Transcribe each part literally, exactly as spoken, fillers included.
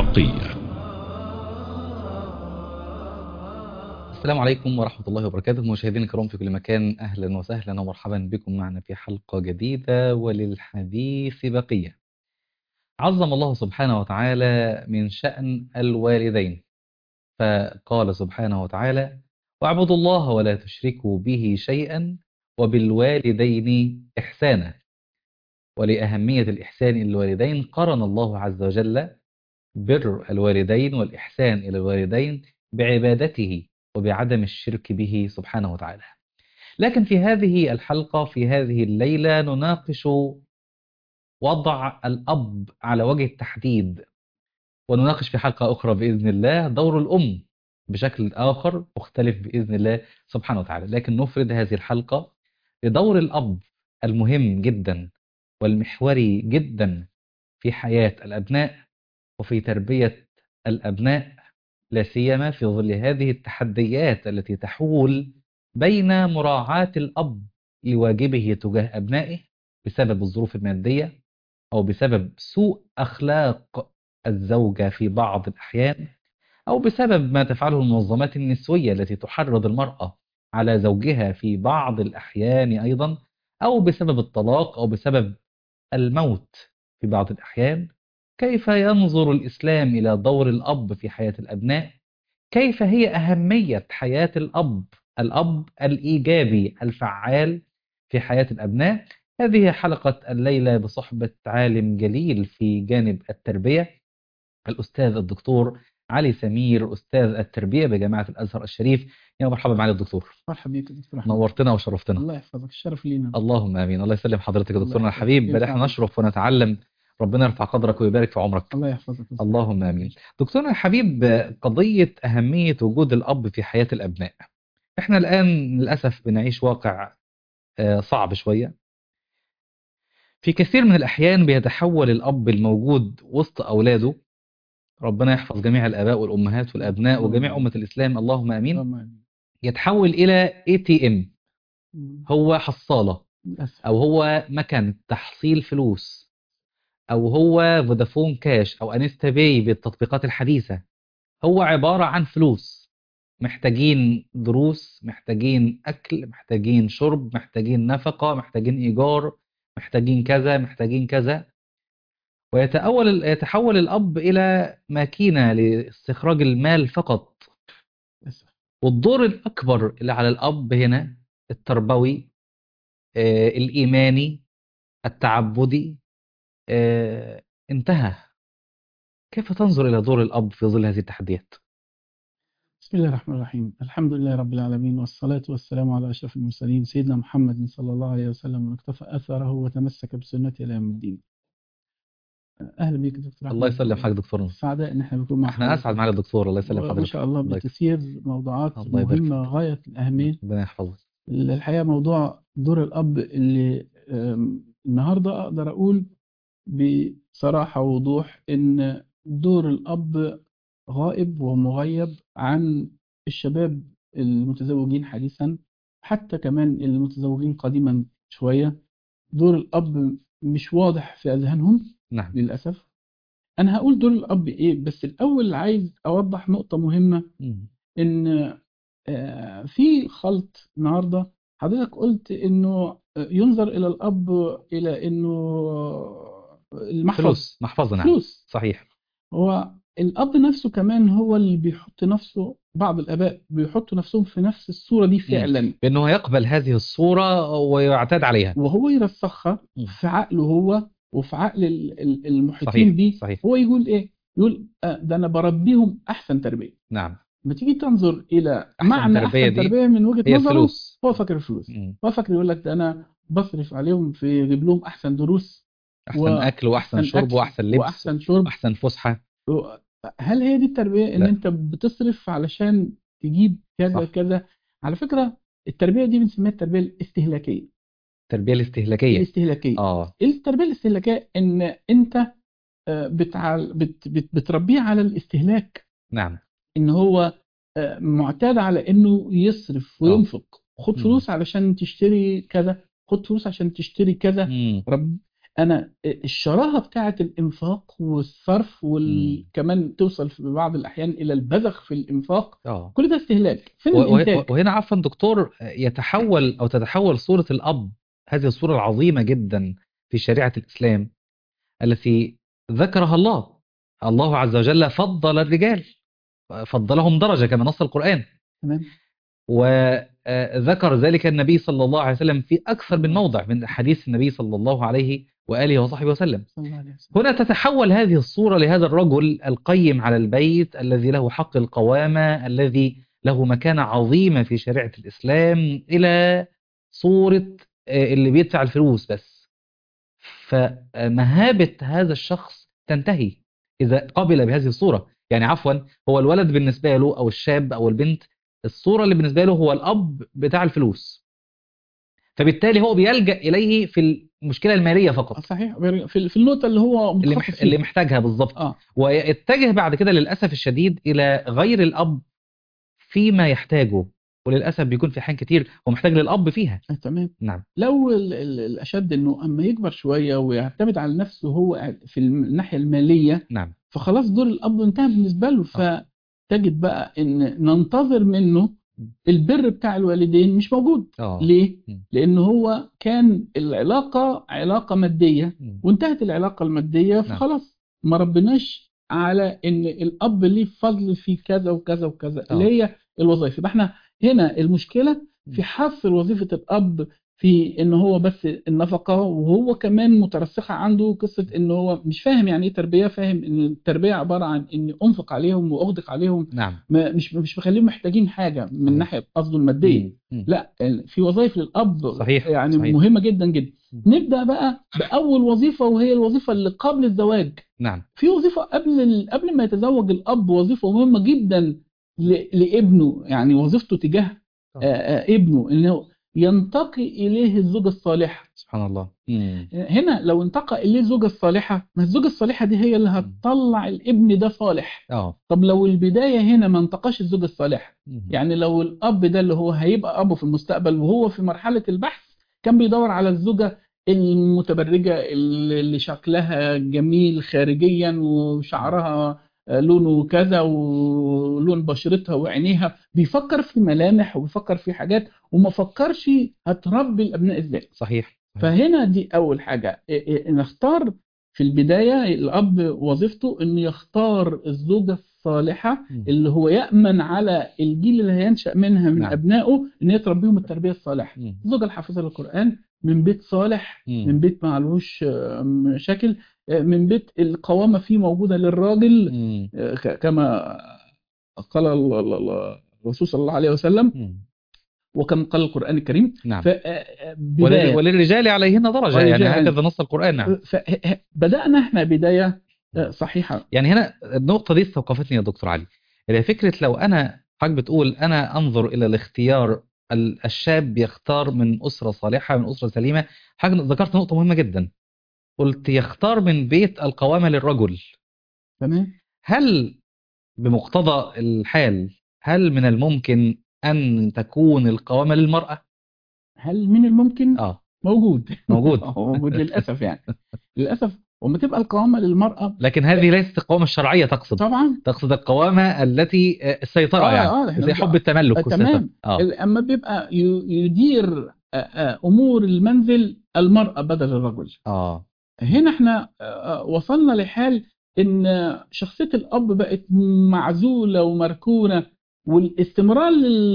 الحقية. السلام عليكم ورحمة الله وبركاته، مشاهدينا الكرام في كل مكان، أهلا وسهلا ومرحبا بكم معنا في حلقة جديدة وللحديث بقية. عظم الله سبحانه وتعالى من شأن الوالدين، فقال سبحانه وتعالى: واعبدوا الله ولا تشركوا به شيئا وبالوالدين إحسانا. ولأهمية الإحسان إلى الوالدين قرن الله عز وجل بر الوالدين والإحسان إلى الوالدين بعبادته وبعدم الشرك به سبحانه وتعالى. لكن في هذه الحلقة في هذه الليلة نناقش وضع الأب على وجه التحديد، ونناقش في حلقة أخرى بإذن الله دور الأم بشكل آخر مختلف بإذن الله سبحانه وتعالى. لكن نفرد هذه الحلقة لدور الأب المهم جدا والمحوري جدا في حياة الأبناء وفي تربية الأبناء، لا سيما في ظل هذه التحديات التي تحول بين مراعاة الأب لواجبه تجاه أبنائه بسبب الظروف المادية، أو بسبب سوء أخلاق الزوجة في بعض الأحيان، أو بسبب ما تفعله المنظمات النسوية التي تحرض المرأة على زوجها في بعض الأحيان أيضا، أو بسبب الطلاق، أو بسبب الموت في بعض الأحيان. كيف ينظر الإسلام إلى دور الأب في حياة الأبناء؟ كيف هي أهمية حياة الأب، الأب الإيجابي الفعال في حياة الأبناء؟ هذه حلقة الليلة بصحبة عالم جليل في جانب التربية، الأستاذ الدكتور علي سمير، أستاذ التربية بجامعة الأزهر الشريف. يا مرحبا معالي الدكتور. مرحبا بك دكتور أحمد. نورتنا وشرفتنا. الله يحفظك، الشرف لينا. اللهم آمين. الله يسلم حضرتك يا الله دكتورنا يحفظك. الحبيب، بل كيف احنا حالك؟ نشرف ونتعلم. ربنا يرفع قدرك ويبارك في عمرك. الله يحفظك. اللهم آمين. دكتورنا الحبيب، قضية أهمية وجود الأب في حياة الأبناء. احنا الآن للأسف بنعيش واقع آه، صعب شوية. في كثير من الأحيان بيتحول الأب الموجود وسط أولاده، ربنا يحفظ جميع الآباء والأمهات والأبناء وجميع أمة الإسلام، اللهم آمين، اللهم آمين. يتحول إلى إيه تي إم. مم. هو حصالة، للأسف. أو هو مكان تحصيل فلوس، أو هو فودافون كاش أو أنستا باي بالتطبيقات الحديثة. هو عبارة عن فلوس. محتاجين دروس، محتاجين أكل، محتاجين شرب، محتاجين نفقة، محتاجين إيجار، محتاجين كذا، محتاجين كذا. ويتأول يتحول الأب إلى ماكينة لاستخراج المال فقط. للأسف. والدور الأكبر اللي على الأب هنا التربوي، آه، الإيماني، التعبدي، آه، انتهى. كيف تنظر إلى دور الأب في ظل هذه التحديات؟ بسم الله الرحمن الرحيم، الحمد لله رب العالمين، والصلاة والسلام على أشرف المرسلين سيدنا محمد صلى الله عليه وسلم، من اقتفى أثره وتمسك بسنته إلى يوم الدين. أهلا بك دكتور الله أحمد، يسلم حضرتك دكتورنا. سعداء إن احنا بنكون مع احنا أسعد حضرتك، معالي الدكتور. الله يسلم وما حضرتك. شاء الله الله يكرمك. بتثير موضوعات الله يبارك مهمة فيك. غاية الأهمية. ربنا يحفظك. الحقيقة موضوع دور الأب اللي آم، النهاردة أقدر أقول بصراحة ووضوح إن دور الأب غائب ومغيب عن الشباب المتزوجين حديثا، حتى كمان المتزوجين قديما شوية. دور الأب مش واضح في أذهانهم نعم. للأسف. أنا هقول دور الأب إيه، بس الأول عايز أوضح نقطة مهمة، مم. إن آه، في خلط النهاردة. حضرتك قلت إنه آه، ينظر إلى الأب إلى إنه المحفظ، فلوس محفظة، نعم. فلوس. صحيح. هو الأب نفسه كمان هو اللي بيحط نفسه، بعض الآباء بيحطوا نفسهم في نفس الصورة دي مم. فعلا، بأنه يقبل هذه الصورة ويعتاد عليها. وهو يرسخها مم. في عقله هو وفي عقل ال- ال- المحيطين صحيح. بيه. صحيح. هو يقول إيه؟ يقول آه، ده أنا بربيهم أحسن تربية. نعم. لما تيجي تنظر إلى أحسن معنى تربية أحسن دي تربية من وجهة هي نظره، الفلوس. هو فاكر الفلوس. مم. هو فاكر يقول لك ده أنا بصرف عليهم في أجيب لهم أحسن دروس أحسن أكل وأحسن وأحسن شرب أكل وأحسن لبس وأحسن شرب. وأحسن فسحة. هل هي دي التربية، إن لا. أنت بتصرف علشان تجيب كذا صح. كذا؟ على فكرة التربية دي بنسميها التربية الاستهلاكية. التربية الاستهلاكية. الاستهلاكية آه. التربية الاستهلاكية إن أنت آه، بتعال بت بت بتربيه على الاستهلاك، نعم. إن هو آه، معتاد على إنه يصرف آه. وينفق. خد مم. فلوس علشان تشتري كذا، خد فلوس عشان تشتري كذا. مم. رب انا الشراهه بتاعه الانفاق والصرف مم. وكمان توصل في بعض الاحيان الى البذخ في الانفاق، اه كل ده استهلاك. فين و- و- الانتاج؟ وهنا عفوا دكتور، يتحول أو تتحول صورة الأب، هذه الصورة العظيمة جدا في شريعة الإسلام التي ذكرها الله. الله عز وجل فضل الرجال، فضلهم درجة كما نص القرآن، تمام. وذكر ذلك النبي صلى الله عليه وسلم في أكثر من موضع من حديث النبي صلى الله عليه وآله وصحبه وسلم. صلى الله عليه وسلم. هنا تتحول هذه الصورة لهذا الرجل القيم على البيت الذي له حق القوامة، الذي له مكانة عظيمة في شريعة الإسلام، إلى صورة آه، اللي بيدفع الفلوس بس. فمهابة هذا الشخص تنتهي إذا قبل بهذه الصورة. يعني عفوا، هو الولد بالنسبة له أو الشاب أو البنت، الصورة اللي بالنسبة له هو الأب بتاع الفلوس، فبالتالي هو بيلجأ إليه في المشكلة المالية آه، فقط، صحيح. في في النقطه اللي هو اللي متخصص مح... اللي فيها. محتاجها بالظبط. اه ويتجه بعد كده للأسف الشديد إلى غير الأب فيما يحتاجه، وللأسف بيكون في حين كتير هو محتاج للأب فيها. آه، تمام. نعم. لو ال- ال- الاشد انه اما يكبر شويه ويعتمد على نفسه هو في الناحيه الماليه، نعم. فخلاص دور الاب انتهى بالنسبه له. آه. فتجد بقى ان ننتظر منه البر بتاع الوالدين مش موجود. آه. ليه؟ م. لان هو كان العلاقه علاقه ماديه م. وانتهت العلاقه الماديه، نعم. فخلاص ما ربناش على ان الاب ليه فضل في كذا وكذا وكذا اللي آه. هي الوظائف. يبقى احنا هنا المشكله في حصر وظيفه الاب في ان هو بس النفقه، وهو كمان مترسخه عنده قصه ان هو مش فاهم يعني ايه تربيه. فاهم ان التربيه عباره عن اني انفق عليهم واغدق عليهم، نعم. ما مش مش بخليهم محتاجين حاجه من صحيح. ناحيه قصده الماديه. م. م. لا، في وظائف للاب صحيح. يعني صحيح. مهمه جدا جدا. م. نبدا بقى باول وظيفه، وهي الوظيفه اللي قبل الزواج. نعم. في وظيفه قبل ال- قبل ما يتزوج الاب، وظيفه مهمه جدا ل- لابنه، يعني وظيفته تجاه آه. آه، آه، ابنه، انه ينتقي اليه الزوجه الصالحه. سبحان الله. م. هنا لو انتقى اليه الزوجه الصالحه، ما الزوجه الصالحه دي هي اللي هتطلع الابن ده صالح. اه طب لو البدايه هنا ما انتقاش الزوجه الصالحه، م. يعني لو الاب ده اللي هو هيبقى ابو في المستقبل وهو في مرحله البحث كان بيدور على الزوجه المتبرجه اللي شكلها جميل خارجيا وشعرها لونه كذا ولون بشرتها وعينيها، بيفكر في ملامح وبيفكر في حاجات وما فكرش هتربي الابناء ازاي. صحيح. صحيح. فهنا دي اول حاجه، إيه إيه نختار في البدايه. الاب وظيفته انه يختار الزوجه الصالحه م. اللي هو يامن على الجيل اللي هينشا منها من نعم. ابنائه ان هي تربيهم التربيه الصالحه. م. الزوجه الحافظه للقران من بيت صالح، م. من بيت ما عليهوش آه، مشاكل، آه، من بيت القوامه فيه موجوده للراجل، م. آه، ك- كما قال ال- ال- ال- الرسول صلى الله عليه وسلم، م. وكما قال القرآن الكريم. نعم. فبداية وللرجال عليهن درجة، يعني هكذا نص القرآن. نعم. فبدأنا احنا بداية صحيحة. يعني هنا النقطة دي استوقفتني يا دكتور علي، اللي هي فكرة لو أنا حضرتك بتقول أنا أنظر إلى الاختيار، الشاب يختار من أسرة صالحة، من أسرة سليمة. حاجة ذكرت نقطة مهمة جدا، قلت يختار من بيت القوامة للرجل. تمام. هل بمقتضى الحال هل من الممكن أن تكون القوامة للمرأة؟ هل من الممكن؟ آه موجود. موجود. موجود للأسف، يعني للأسف. وما تبقى القوامة للمرأة، لكن هذه ليست القوامة الشرعية تقصد. طبعا تقصد القوامة التي السيطرة، آه يعني آه زي حب التملك آه والسيطرة. تمام. آه. أما بيبقى يدير آه آه أمور المنزل المرأة بدل الرجل. آه. هنا احنا آه وصلنا لحال ان شخصية الأب بقت معزولة ومركونة، والاستمرار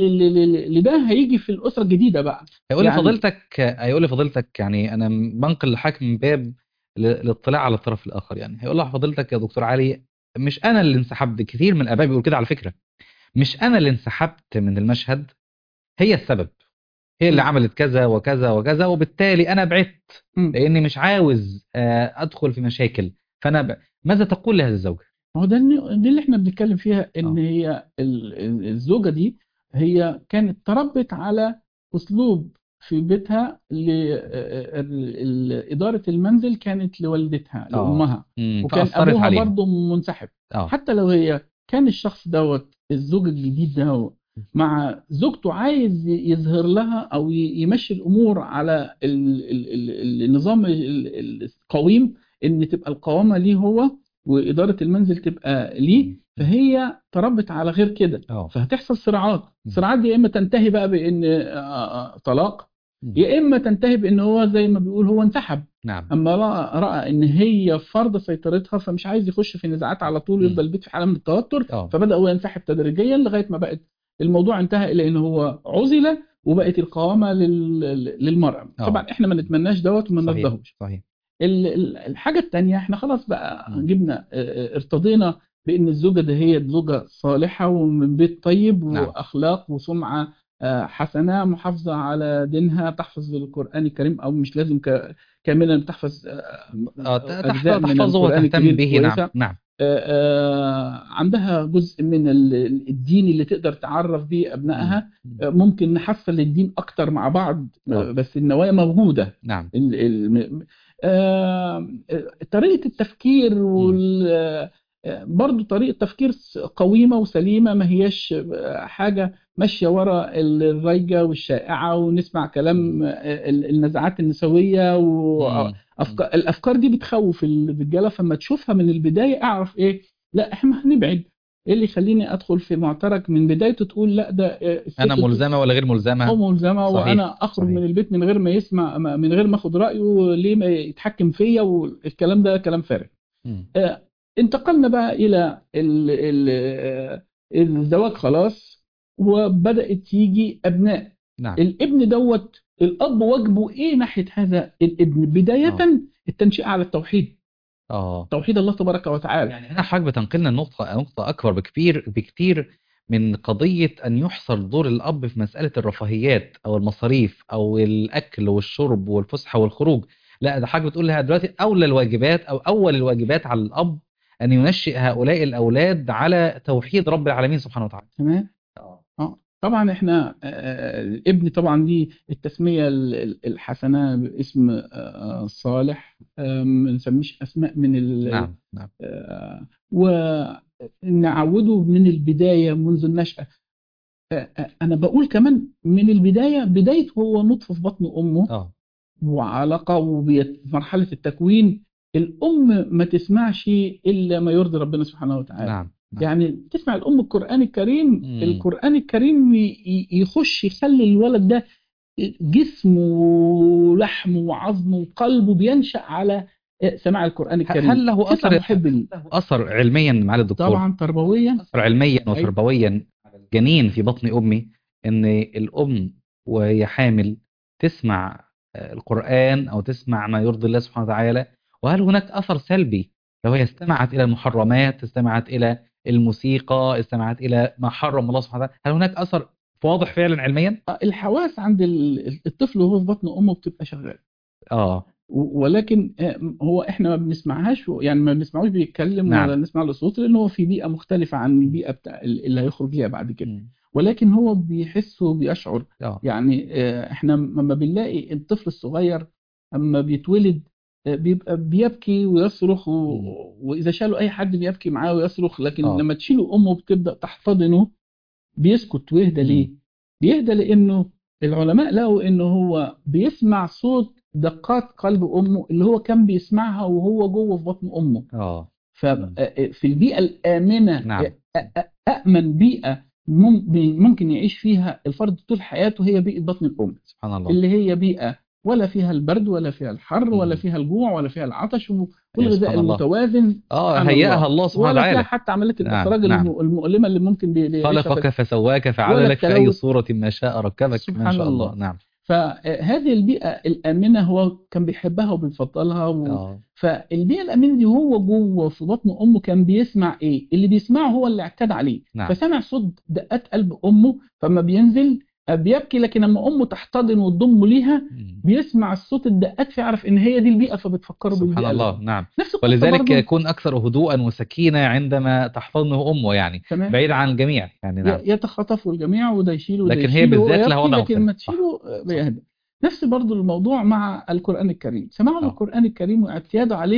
لده هيجي في الأسرة الجديدة بقى. هيقول لي يعني فضيلتك هيقول لي فضيلتك يعني أنا بنقل لحضرتك من باب الاطلاع على الطرف الآخر. يعني هيقول له فضيلتك يا دكتور علي، مش أنا اللي انسحبت، كثير من الآباء بيقول كده على فكرة، مش أنا اللي انسحبت من المشهد، هي السبب، هي اللي م. عملت كذا وكذا وكذا، وبالتالي أنا بعدت م. لأني مش عاوز أدخل في مشاكل. فأنا ب... ماذا تقول لهذه الزوجة؟ هو ده دي اللي احنا بنتكلم فيها، ان آه. هي الزوجة دي هي كانت تربت على أسلوب في بيتها لإدارة المنزل، كانت لوالدتها لأمها، مم. وكان فأثرت أبوها عليها. برضه منسحب. آه. حتى لو هي كان الشخص دوت الزوج الجديد ده مع زوجته عايز يظهر لها او يمشي الامور على ال ال ال النظام القويم، ان تبقى القوامه ليه هو واداره المنزل تبقى ليه، فهي تربت على غير كده، اه فهتحصل صراعات. الصراعات دي يا اما تنتهي بقى بان آه، آه، طلاق، يا اما تنتهي بان هو زي ما بيقول هو انسحب. نعم. اما راى راى ان هي فرض سيطرتها، فمش عايز يخش في نزاعات على طول مم. ويفضل البيت في حاله من التوتر، اه فبدا هو ينسحب تدريجيا لغايه ما بقت الموضوع انتهى الى ان هو عزل وبقت القوامه لل- للمراه. اه طبعا احنا ما نتمناش دوت وما صحيح نرضاهوش. صحيح. ال- ال- الحاجه الثانيه، احنا خلاص بقى مم. جبنا اه، اه، ارتضينا بان الزوجه ده هي زوجه صالحه ومن بيت طيب نعم. واخلاق وسمعه اه، حسنه، محافظه على دينها، تحفظ القران الكريم، او مش لازم ك- كاملا تحفظ اه، اه ت- تح- اجزاء من تحفظه القران وتهتم الكريم به. نعم كويسه. نعم. آه، آه، عندها جزء من ال- الدين اللي تقدر تعرف بيه مم. أبنائها. مم. آه، ممكن نحفل الدين أكتر مع بعض، اه آه، بس النوايا موجودة. نعم. ال- ال- آه، طريقة التفكير مم. وال آه، برضو طريقة تفكير س- قويمة وسليمة، ما هياش آه، حاجة ماشية ورا الرايجة والشائعة ونسمع كلام آه، ال- النزعات النسوية. مم. مم. أفكار الافكار دي بتخوف الرجاله، فما تشوفها من البدايه اعرف ايه، لا احنا هنبعد. ايه اللي يخليني ادخل في معترك من بدايته تقول لا ده آه، انا الست ت- ملزمه ولا غير او ملزمه؟ ملزمه، صحيح وانا اخرج صحيح. من البيت من غير ما يسمع، ما- من غير ما اخد رايه، ليه ما يتحكم فيا؟ والكلام ده كلام فارغ. مم. آه، انتقلنا بقى الى ال ال آه، الزواج خلاص، وبدات تيجي ابناء. نعم. الابن دوت الاب واجبه ايه ناحيه هذا الابن؟ بدايه اه التنشئه على التوحيد، اه توحيد الله تبارك وتعالى. يعني هنا حضرتك بتنقلنا النقطة نقطة أكبر بكبير بكتير من قضية أن يحصر دور الأب في مسألة الرفاهيات أو المصاريف أو الأكل والشرب والفسحة والخروج. لا، ده حضرتك بتقول لها دلوقتي أولى الواجبات أو أول الواجبات على الأب أن ينشئ هؤلاء الأولاد على توحيد رب العالمين سبحانه وتعالى. تمام. اه اه طبعا احنا آه، الابن طبعا دي التسميه ال- ال- الحسنه باسم آه، صالح، آه، ما نسميش اسماء من ال نعم نعم. آه، ونعوده من البدايه منذ النشأة. آه، آه، انا بقول كمان من البدايه، بدايه هو نطفه في بطن امه اه وعلاقه وفي مرحله التكوين، الام ما تسمعش الا ما يرضي ربنا سبحانه وتعالى. نعم نعم. يعني تسمع الام القران الكريم، مم. القران الكريم ي- ي- يخش يخلي الولد ده جسمه ولحمه وعظمه وقلبه بينشأ على سماع القران ه- هل الكريم، له تطلع أثر محب ليه. له أثر علميا معالي الدكتور؟ طبعا تربويا. أثر علميا اي وتربويا على الجنين في بطن أمي إن الأم وهي حامل تسمع آه، القرآن أو تسمع ما يرضي الله سبحانه وتعالى؟ وهل هناك أثر سلبي لو هي استمعت إلى المحرمات، استمعت إلى الموسيقى، استمعت إلى ما حرم الله سبحانه وتعالى؟ هل هناك أثر واضح فعلا علميا؟ الحواس عند ال- الطفل وهو في بطن امه بتبقى شغاله، آه و- ولكن آه، هو احنا ما بنسمعهاش، يعني ما بنسمعوش بيتكلم ولا نعم. نسمع له صوت، لان هو في بيئه مختلفه عن البيئه بتاع اللي هيخرج ليها بعد كده. مم. ولكن هو بيحس وبيشعر. آه يعني آه، احنا لما بنلاقي الطفل الصغير اما بيتولد آه، بيبقى بيبكي ويصرخ، مم. و- واذا شالوا اي حد بيبكي معاه ويصرخ، لكن آه لما تشيله امه بتبدا تحتضنه بيسكت ويهدى. مم. ليه؟ بيهدى لانه العلماء لقوا انه هو بيسمع صوت دقات قلب امه اللي هو كان بيسمعها وهو جوه في بطن امه. آه مم. ففي البيئه الامنه، نعم. أ- أ- امن بيئه مم- ممكن يعيش فيها الفرد طول حياته هي بيئه بطن الام، سبحان الله. اللي هي بيئه ولا فيها البرد ولا فيها الحر ولا مم. فيها الجوع ولا فيها العطش، و- أيوة والغذاء سبحان الله. المتوازن. آه سبحان هيئها الله. الله سبحانه ولا فيها وتعالى. حتى عمليه نعم الاخراج نعم. الم- المؤلمه اللي ممكن بي- بيعيشها في، خلقك فسواك ولا فعدلك في أي التلوث. صورة ما شاء ركبك. ما سبحان شاء الله. الله. نعم. فهذه البيئة الآمنة هو كان بيحبها وبيفضلها، و... اه فالبيئة الآمنة دي هو جوه في بطن أمه كان بيسمع إيه؟ اللي بيسمعه هو اللي اعتاد عليه. نعم. فسمع صوت دقات قلب أمه، فما بينزل بيبكي، لكن لما أمه تحتضن وتضمه ليها مم. بيسمع الصوت الدقات فيعرف إن هي دي البيئة، فبتفكره سبحان بالبيئة اللي الله. جوه. نعم. نفس القصة ولذلك برضو. يكون أكثر هدوءا وسكينة عندما تحتضنه أمه، يعني تمام. بعيد عن الجميع. يعني نعم. ي- يتخاطفوا الجميع وده يشيله وده لكن هي يشيله وهو بالذات لها يبكي، وضع لكن مختلف. ما صح تشيله آه، صح. بيهدى. نفس برضو الموضوع مع القرآن الكريم، سماعه اه للقرآن الكريم واعتياده عليه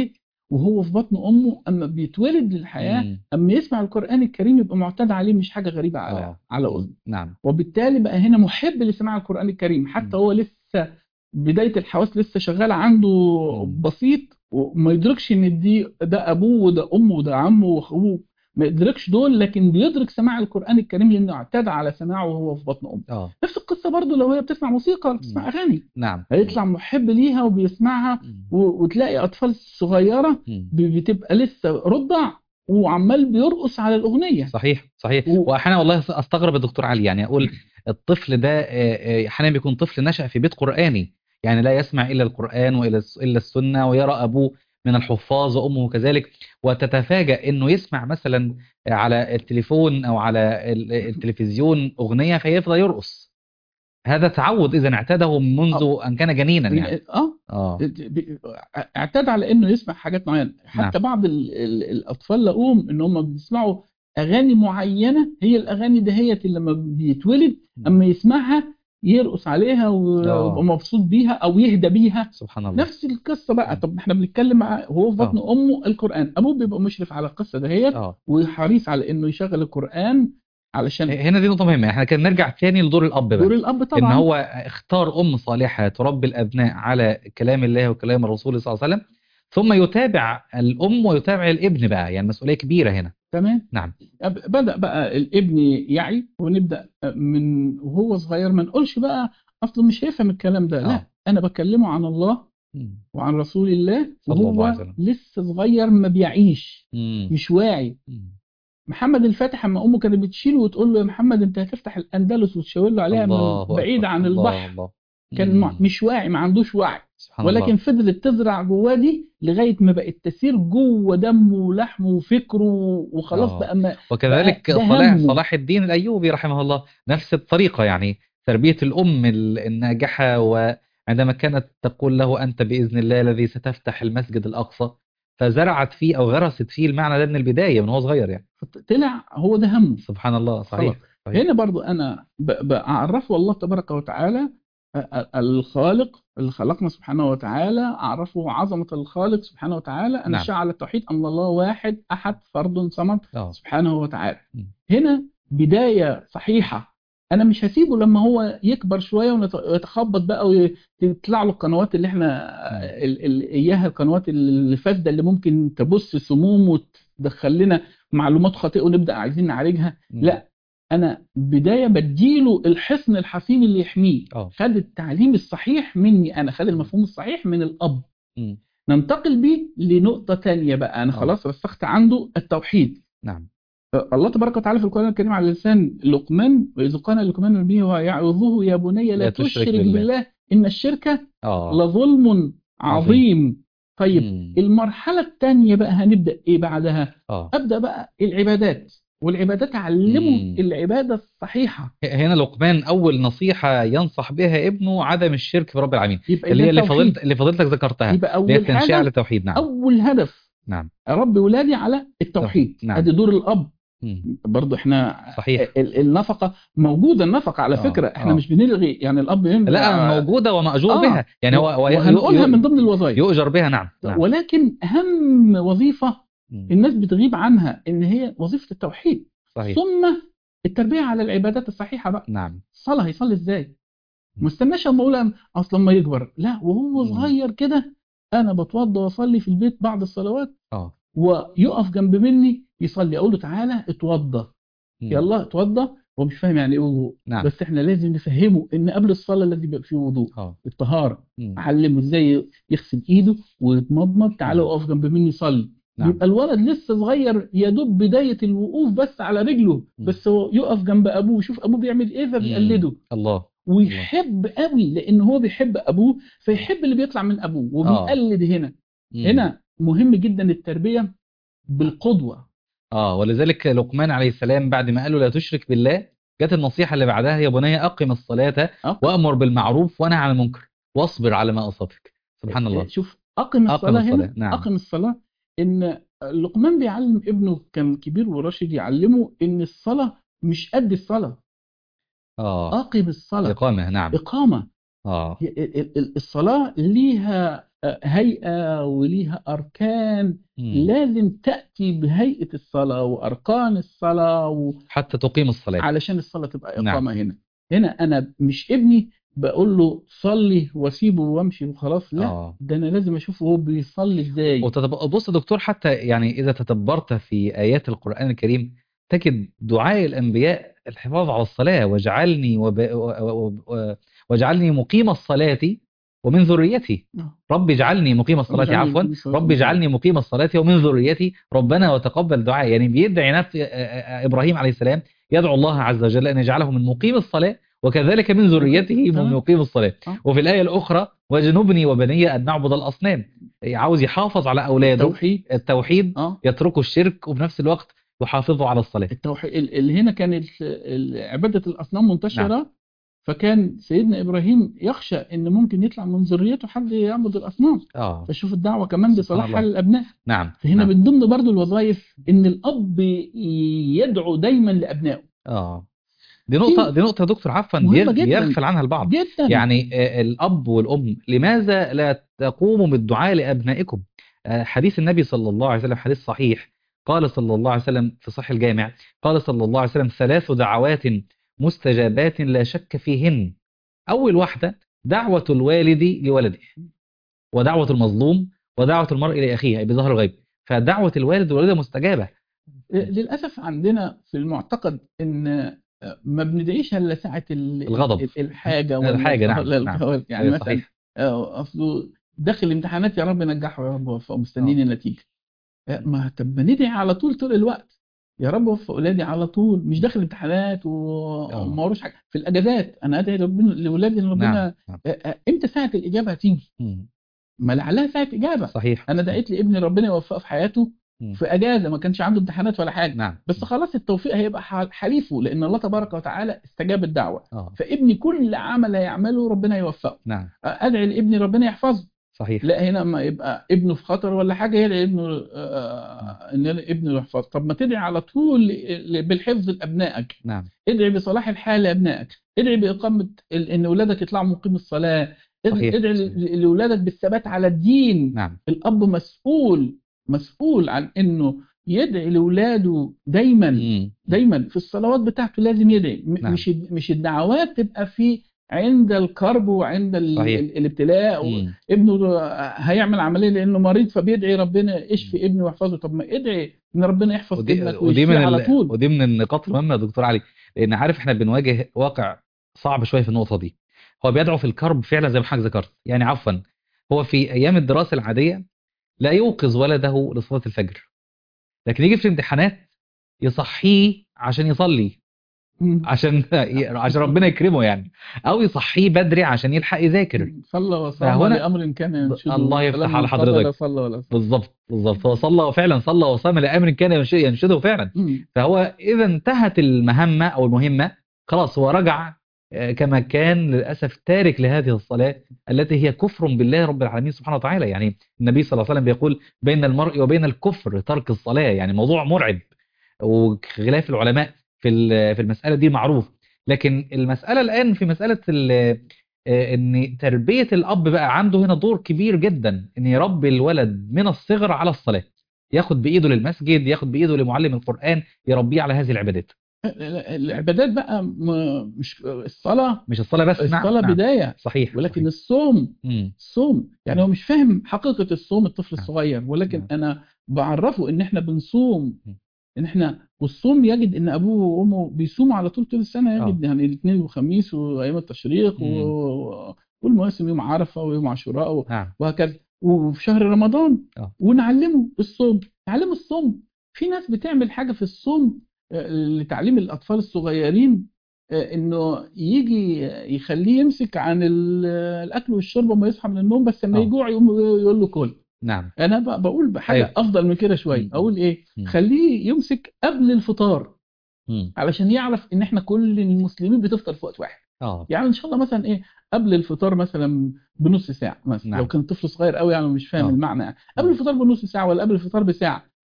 وهو في بطن امه، اما بيتولد للحياه، مم. اما يسمع القران الكريم يبقى معتاد عليه، مش حاجه غريبه على اه على مم. اذنه. نعم. وبالتالي بقى هنا محب لسماع القرآن الكريم، حتى مم. هو لسه بداية الحواس لسه شغالة عنده مم. بسيط، وما يدركش ان دي ده ابوه وده امه وده عمه واخوه، ما يدركش دول، لكن بيدرك سماع القرآن الكريم لانه اعتاد على سماعه وهو في بطن امه. اه نفس القصة برضو لو هي بتسمع موسيقى ولا مم. بتسمع اغاني، نعم. هيطلع محب ليها وبيسمعها. مم. و- وتلاقي اطفال صغيرة مم. ب- بتبقى لسه رضع وعمال بيرقص على الاغنية. صحيح صحيح. و... واحيانا والله استغرب يا دكتور علي، يعني اقول الطفل ده آه، آه، احيانا بيكون طفل نشأ في بيت قرآني، يعني لا يسمع الا القرآن والا الس- الا السنة، ويرى ابوه من الحفاظ وامه كذلك، وتتفاجأ انه يسمع مثلا على التليفون او على ال- التلفزيون اغنية فيفضل يرقص. هذا تعود اذا اعتاده منذ ان كان جنينا يعني. اه اه ب- اعتاد على انه يسمع حاجات معينه. نعم. حتى بعض ال ال الاطفال لقوهم ان هم بيسمعوا اغاني معينه، هي الاغاني دهيت اللي لما بيتولد مم. اما يسمعها يرقص عليها ويبقى اه مبسوط بيها او يهدى بيها. سبحان الله. نفس القصه بقى. مم. طب احنا بنتكلم مع وهو في بطن اه امه القران، ابوه بيبقى مشرف على القصه دهيت اه وحريص على انه يشغل القران علشان هنا دي نقطة مهمة، احنا كان نرجع تاني لدور الأب دور بقى، الاب إن طبعا. هو اختار أم صالحة تربي الأبناء على كلام الله وكلام الرسول صلى الله عليه وسلم، ثم يتابع الأم ويتابع الابن بقى، يعني مسؤولية كبيرة هنا. تمام. نعم. أب- بدأ بقى الابن يعي، ونبدأ من وهو صغير. ما نقولش بقى أصله مش هيفهم الكلام ده، اه لا، أنا بكلمه عن الله مم. وعن رسول الله صلى الله عليه وهو وسلم. لسه صغير ما بيعيش، مم. مش واعي. مم. محمد الفاتح اما امه كانت بتشيله وتقول له يا محمد انت هتفتح الاندلس، وتشاور له عليها من الله بعيد أكبر، عن الله البحر. الله. كان مع- مم. مش واعي، ما عندوش وعي، سبحان ولكن الله. فضلت تزرع جواه دي لغايه ما بقت تسير جوه دمه ولحمه وفكره، وخلاص اه بقى ما بقى وكذلك ده صلاح همه. صلاح الدين الأيوبي رحمه الله نفس الطريقة، يعني تربية الأم ال- الناجحة، وعندما كانت تقول له أنت بإذن الله الذي ستفتح المسجد الأقصى، فزرعت فيه أو غرست فيه المعنى ده من البداية من هو صغير يعني. طلع هو ده همه. سبحان الله. خلاص. صحيح صحيح. هنا برضو انا ب- بعرفه الله تبارك وتعالى، أ- أ- الخالق اللي خلقنا سبحانه وتعالى، اعرفه عظمة الخالق سبحانه وتعالى، انا نعم. شاء التوحيد ان الله واحد احد فرد صمد اه سبحانه وتعالى. مم. هنا بداية صحيحة. انا مش هسيبه لما هو يكبر شوية ونت- ويتخبط بقى وتطلع له القنوات اللي احنا مم. ال- ال- اياها القنوات اللي فاسدة اللي ممكن تبث سموم وتدخل لنا معلومات خاطئة ونبدأ عايزين نعالجها. مم. لا، انا بدايه بديله الحصن الحصين اللي يحميه. اه خد التعليم الصحيح مني، انا خد المفهوم الصحيح من الاب. مم. ننتقل بيه لنقطه تانية بقى. انا اه خلاص رسخت عنده التوحيد. نعم. الله تبارك وتعالى في القران الكريم على لسان لقمان، واذ قال لقمان به ويعظه يا بني لا لا تشرك تشرك بالله. بالله ان الشرك اه لظلم عظيم. عظيم. طيب مم. المرحله الثانيه بقى هنبدا ايه بعدها؟ اه ابدا بقى العبادات، والعبادات اعلمه مم. العباده الصحيحه. هنا لقمان أول نصيحة ينصح بها ابنه عدم الشرك برب العالمين، يبقى اللي اذا هي اللي فضلت توحيد. اللي فضلتك ذكرتها، يبقى اللي هي اول التنشئة على حاجه، التوحيد. نعم. اول هدف نعم. اربي ولادي على توحيد. التوحيد. نعم. ادي دور الاب. مم. برضو احنا صحيح. ال- النفقه موجوده، النفقه على اه فكره احنا اه مش بنلغي، يعني الاب لا ينفع. موجودة ومأجور اه بها، يعني و- هو هو ي- وهنقولها من ي- ضمن الوظائف. يؤجر بها. نعم نعم. ولكن اهم وظيفه مم. الناس بتغيب عنها ان هي وظيفه التوحيد، صحيح. ثم التربيه على العبادات الصحيحه بقى. نعم. الصلاه هيصلي ازاي؟ مم. ما استناش اما اقول اصلا ما يكبر، لا، وهو مم. صغير كده انا بتوضى واصلي في البيت بعد الصلوات، اه ويقف جنب مني يصلي، اقول له تعالى اتوضى، مم. يلا اتوضى. هو مش فاهم يعني ايه وضوء، نعم. بس احنا لازم نفهمه ان قبل الصلاه لازم يبقى فيه وضوء، اه الطهاره. مم. اعلمه ازاي يغسل ايده ويتمضمض، تعالى مم. اقف جنب مني يصلي. نعم. بيبقى الولد لسه صغير يا دوب بدايه الوقوف بس على رجله، مم. بس هو يقف جنب ابوه ويشوف ابوه بيعمل ايه مم. فبيقلده، الله. الله. ويحب قوي لان هو بيحب ابوه، فيحب اللي بيطلع من ابوه اه وبيقلد. هنا مم. هنا مهم جدا التربيه بالقدوه. اه ولذلك لقمان عليه السلام بعد ما قال له لا تشرك بالله، جت النصيحة اللي بعدها: يا بني أقم الصلاة أق... وأمر بالمعروف ونهى عن المنكر واصبر على ما أصابك. سبحان الله. شوف اقم أقم الصلاه هنا، الصلاة. نعم. اقم الصلاه. ان لقمان بيعلم ابنه، كان كبير وراشد، يعلمه ان الصلاه مش قد الصلاه. اه اقم الصلاه إقامة. نعم. اقامه. اه ال- ال- ال- الصلاه ليها آه، هيئة وليها أركان، مم. لازم تأتي بهيئة الصلاة وأركان الصلاة و... حتى تقيم الصلاة. علشان الصلاة تبقى نعم. إقامة هنا. هنا أنا مش ابني بقول له صلي واسيبه وامشي وخلاص، لا، اه ده أنا لازم أشوفه هو بيصلي إزاي. وتتب- بص يا دكتور، حتى يعني إذا تدبرت في آيات القرآن الكريم تجد دعاء الأنبياء الحفاظ على الصلاة، واجعلني وب... و... و... و... واجعلني مقيم الصلاة ومن ذريتي. آه. رب اجعلني مقيم الصلاة، واجعلني عفوا، مقيم الصلاة رب ومن ذريتي. اجعلني مقيم الصلاة ومن ذريتي ربنا وتقبل دعاء. يعني بيدعي نفس إبراهيم عليه السلام، يدعو الله عز وجل أن يجعله من مقيم الصلاة وكذلك من ذريته من تمام. مقيم الصلاة. آه. وفي الآية الأخرى واجنبني وبني أن نعبد الأصنام، عاوز يحافظ على أولاده التوحيد. التوحيد، اه يتركوا الشرك وفي نفس الوقت يحافظوا على الصلاة. التوحيد ال- اللي هنا كان ال- ال- عبادة الأصنام نعم. منتشرة، فكان سيدنا إبراهيم يخشى إن ممكن يطلع من ذريته حد يعبد الأصنام، آه فشوف الدعوة كمان سبحان بصلاحها الله. للأبناء. نعم فهنا نعم. من ضمن برضو الوظائف إن الأب يدعو دايما لأبنائه. آه دي نقطة، دي دي نقطة يا دكتور عفوا مهمة بيغ- جدا بيغفل عنها البعض. جدا. يعني آه، الأب والأم لماذا لا تقوموا بالدعاء لأبنائكم؟ آه، حديث النبي صلى الله عليه وسلم حديث صحيح، قال صلى الله عليه وسلم في صحيح الجامع، قال صلى الله عليه وسلم ثلاث دعوات مستجابات لا شك فيهن. أول واحدة دعوة الوالد لولده، ودعوة المظلوم، ودعوة المرء لأخيه أي بظهر الغيب. فدعوة الوالد والوالدة مستجابة. للأسف عندنا في المعتقد إن ما بندعيش إلا ساعة ال- الغضب، ال- الحاجة ولا الحاجة. نعم ولا نعم. الجواز. يعني أيوة مثلا صحيح. آه، أصله داخل الامتحانات، يا رب نجحه يا رب وفقه، آه. مستنيين النتيجة. آه، ما طب ما ندعي على طول طول الوقت، يا رب وفق أولادي على طول، مش داخل امتحانات و- آه. وما وروش حاجة. في الأجازات أنا أدعي ربنا لأولادي إن نعم ربنا نعم. آه، آه، إمتى ساعة الإجابة هتيجي؟ مم. ما لعلها ساعة إجابة. صحيح. أنا دعيت لابني ربنا يوفقه في حياته مم. في أجازة، ما كانش عنده امتحانات ولا حاجة، نعم. بس خلاص التوفيق هيبقى ح- حليفه، لأن الله تبارك وتعالى استجاب الدعوة. آه. فابني كل عمل هيعمله ربنا يوفقه. نعم. أدعي لابني ربنا يحفظه. صحيح. لا، هنا ما يبقى ابنه في خطر ولا حاجة يدعي ابنه آه، إن ابنه يحفظ. طب ما تدعي على طول ل- بالحفظ لأبنائك، نعم. ادعي بصلاح الحال لأبنائك، ادعي بإقامة ال- إن أولادك يطلعوا مقيم الصلاة، ادعي صحيح. ادعي صحيح. ل- لأولادك بالثبات على الدين. نعم. الأب مسؤول مسؤول عن إنه يدعي لأولاده دايما مم. دايما في الصلوات بتاعته، لازم يدعي. م- نعم. مش مش الدعوات تبقى في عند الكرب وعند ال- صحيح. ال- الابتلاء، مم. ابنه هيعمل عمليه لانه مريض فبيدعي ربنا يشفي ابنه ويحفظه. طب ما ادعي ان ربنا يحفظ ودي ابنك ودي ويشفيه من على ال... طول. ودي من النقاط المهمة يا دكتور علي، لأن عارف احنا بنواجه واقع صعب شوية في النقطة دي. هو بيدعو في الكرب فعلا زي ما حضرتك ذكرت، يعني عفوا هو في أيام الدراسة العادية لا يوقظ ولده لصلاة الفجر، لكن يجي في الامتحانات يصحيه عشان يصلي، مم. عشان عشان ربنا يكرمه يعني، او يصحيه بدري عشان يلحق يذاكر. صلى وصام فهنا لامر كان ينشده، الله يفتح فلما على انقضى لا حضرتك. صلى ولا صام. بالظبط بالظبط، هو صلى فعلا، صلى وصام لامر كان ينش- ينشده فعلا. مم. فهو اذا انتهت المهمه او المهمه خلاص هو رجع آه، كما كان للاسف تارك لهذه الصلاه التي هي كفر بالله رب العالمين سبحانه وتعالى. يعني النبي صلى الله عليه وسلم بيقول بين المرء وبين الكفر ترك الصلاه، يعني موضوع مرعب، وخلاف العلماء في ال- في المساله دي معروف. لكن المساله الان في مساله ال- آه، ان تربيه الاب بقى عنده هنا دور كبير جدا، ان يربي الولد من الصغر على الصلاه، ياخد بايده للمسجد، ياخد بايده لمعلم القران، يربيه على هذه العبادات. العبادات بقى م- مش الصلاه. مش الصلاه بس. نعم الصلاه نعم. بدايه، صحيح ولكن صحيح. الصوم مم. الصوم يعني هو مش فاهم حقيقه الصوم الطفل نعم الصغير، ولكن نعم. انا بعرفه ان احنا بنصوم، مم. ان احنا والصوم يجد ان ابوه وامه بيصوموا على طول طول السنه، اه. يجد يعني الاثنين والخميس وايام التشريق مم. و... والمواسم، يوم عرفه ويوم عاشوراء و... نعم. وهكذا، وفي شهر رمضان اه. ونعلمه الصوم، نعلمه الصوم. في ناس بتعمل حاجه في الصوم آه، لتعليم الاطفال الصغيرين، آه، انه يجي يخليه يمسك عن ال- الاكل والشرب وما يصحى من النوم، بس لما اه. يجوع يقوم يقول له كل. نعم. انا بقى بقول بحاجه ايوه. افضل من كده شويه، مم. اقول ايه، مم. خليه يمسك قبل الفطار مم. علشان يعرف ان احنا كل المسلمين بتفطر في وقت واحد. اه. يعني ان شاء الله مثلا ايه، قبل الفطار مثلا بنص ساعه مثلا، لو نعم. كان طفل صغير قوي يعني مش فاهم اه. المعنى يعني. قبل مم. الفطار بنص ساعه ولا قبل الفطار بساعه،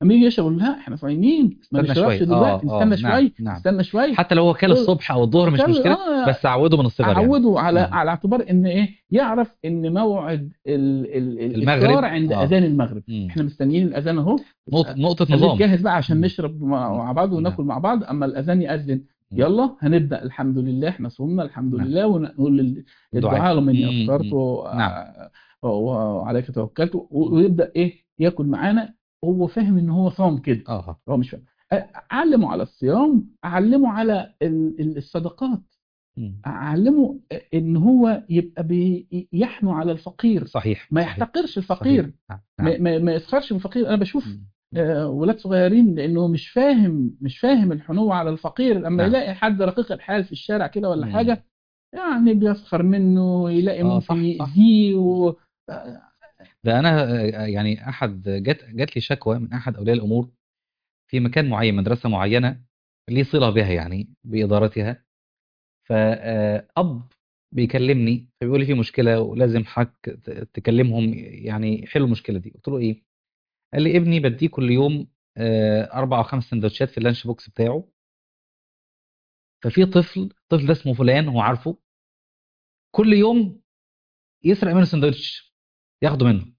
اما يجي يشرب لا احنا صايمين ما استنى نشربش شويه. دلوقتي، اه اه نستنى نعم شويه نعم. نستنى شويه. حتى لو هو كان الصبح او الظهر مش كل مشكله، اه بس عوده من الصغر يعني. اعوده على مم. على اعتبار ان ايه، يعرف ان موعد ال... ال... الافطار المغرب. عند اه. اذان المغرب. مم. احنا مستنيين الاذان اهو، نقطه نقطه خليك نظام. جاهز بقى عشان مم. نشرب مع مع بعض نعم وناكل مع بعض. اما الاذان يأذن مم. يلا هنبدا، الحمد لله احنا صومنا الحمد نعم. لله، ونقول ال- دعاء. الدعاء من مم. افطرت مم. و- نعم. وعليك توكلت، و- مم. ويبدا ايه ياكل معانا. هو فاهم ان هو صام كده، اه. هو مش فاهم. اعلمه على الصيام، اعلمه على ال- ال- الصدقات، مم. اعلمه ان هو يبقى بيحنو على الفقير، صحيح ما صحيح يحتقرش صحيح. الفقير، نعم ما, نعم. ما, ما يسخرش من الفقير. انا بشوف مم. آه، ولاد صغيرين لانه مش فاهم مش فاهم الحنو على الفقير، لما نعم. يلاقي حد رقيق الحال في الشارع كده ولا مم. حاجه يعني بيسخر منه، يلاقي اه ممكن صح صح. يأذيه و... آه، ده انا آه، يعني احد جات جات لي شكوى من احد اولياء الامور في مكان معين، مدرسه معينه لي صله بها يعني بادارتها. فأب بيكلمني فبيقول لي في مشكلة ولازم حضرتك ت- تكلمهم يعني يحلوا المشكلة دي. قلت له إيه؟ قال لي ابني بديه كل يوم آه، أربع أو خمس سندوتشات في اللانش بوكس بتاعه. ففي طفل، الطفل ده اسمه فلان هو عارفه، كل يوم يسرق منه سندوتش ياخده منه.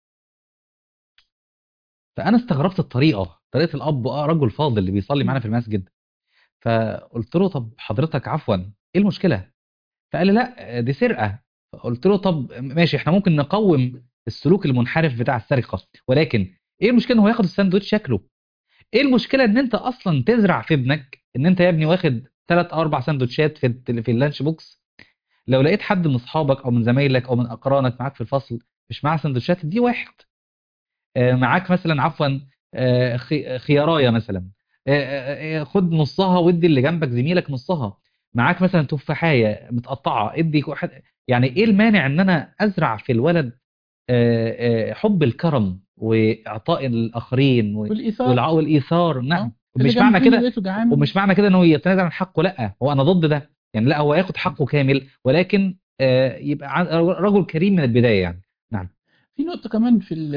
فأنا استغربت الطريقة، طريقة الأب آه رجل فاضل اللي بيصلي معانا في المسجد. فقلت له طب حضرتك عفوا إيه المشكلة؟ فقال لي لا دي سرقة. قلت له طب ماشي احنا ممكن نقوم السلوك المنحرف بتاع السرقة، ولكن ايه المشكلة ان هو ياخد الساندوتش شكله؟ ايه المشكلة ان انت اصلا تزرع في ابنك ان انت يا ابني واخد ثلاث او اربع ساندوتشات في الت- في اللانش بوكس، لو لقيت حد من اصحابك او من زمايلك او من اقرانك معاك في الفصل مش معاه ساندوتشات دي واحد. آه، معاك مثلا عفوا آه، خي- خيارايه مثلا، آه، آه، آه، خد نصها وادي اللي جنبك زميلك نصها. معاك مثلا تفاحيه متقطعه ادي كو- حد. يعني ايه المانع ان انا ازرع في الولد آه، آه، حب الكرم واعطاء الاخرين و- والايثار. والع- والايثار. اه نعم. اللي مش جنب معنى مني كده لقيته جعان ومش ماشي. معنى كده انه يتنازل عن حقه، لا هو انا ضد ده يعني، لا هو ياخد حقه كامل، ولكن آه، يبقى ع- رجل كريم من البدايه يعني. نعم. في نقطة كمان في ال